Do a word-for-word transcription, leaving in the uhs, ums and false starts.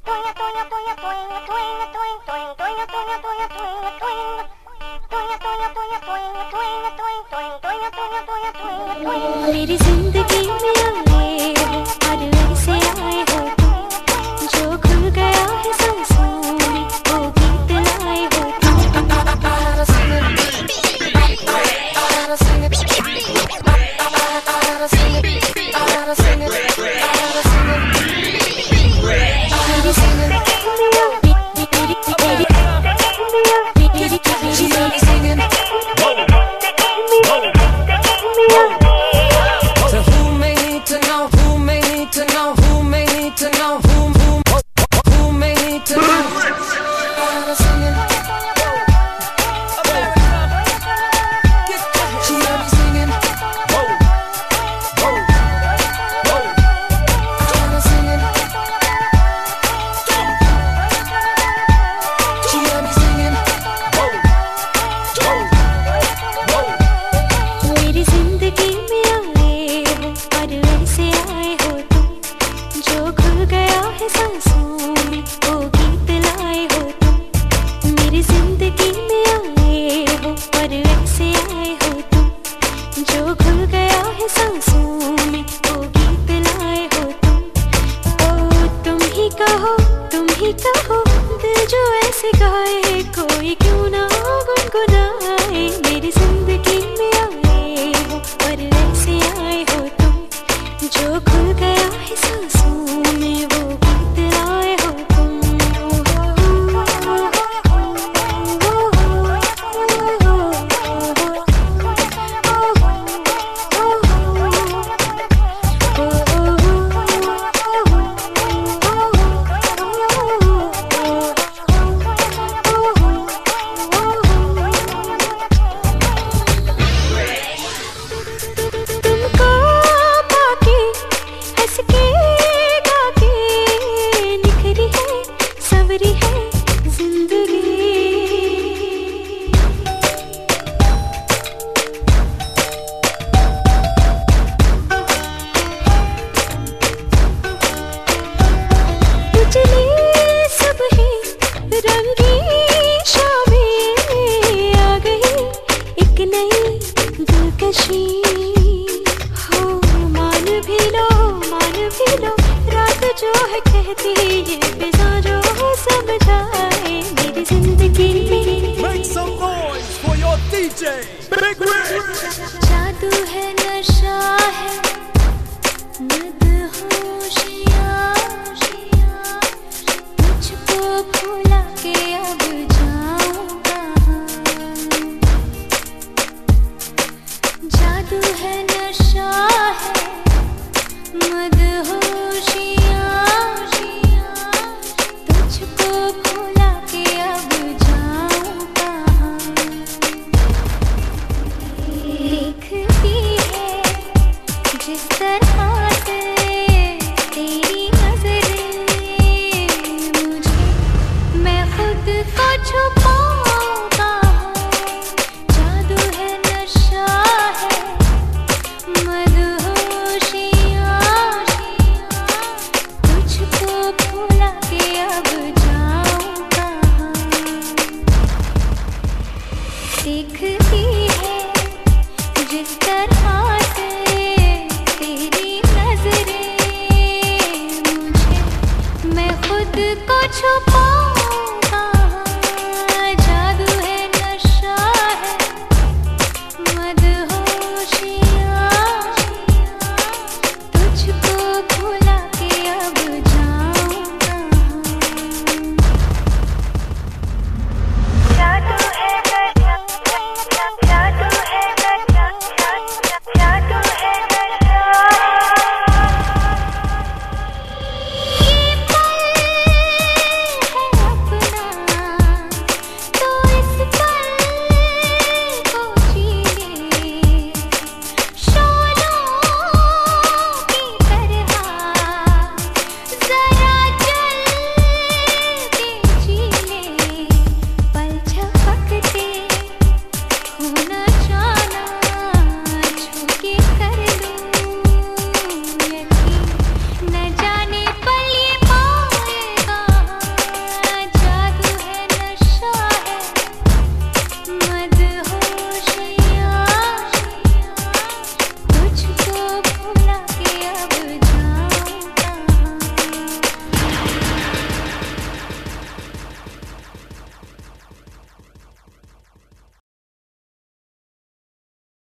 मेरी जिंदगी में आए हो और ऐसे आए हो तुम, जो खुल गया है सांसों में वो गीत लाए हो कहो दिल जो ऐसे गाए कोई क्यों ना गुनगुनाए। मेरी जिंदगी में आए हो और ऐसे आए हो तुम, जो खुल गया है सांसों में वो गीत लाए हो तुम। हो मान भी लो मान भी लो रात जो है कहती ये बिज़ा जो है समझाए। मेरी जिंदगी में Make some noise for your D J Big Rig। जादू है नशा है मदहोशियाँ, मुझको भुला के अब जाऊँ कहाँ। जादू है नशा है मदहोशियाँ, तुझको भुला के अब जाऊँ कहाँ। देखती है जिस तरह से तेरी नजरें मुझे, मैं खुद को छुपाऊँ कहाँ। जादू है नशा है मदहोशियाँ, तुझको भुला के अब जाऊँ कहाँ। देखती है जिस तरह से तेरी नजरें मुझे, मैं खुद को छुपाऊँ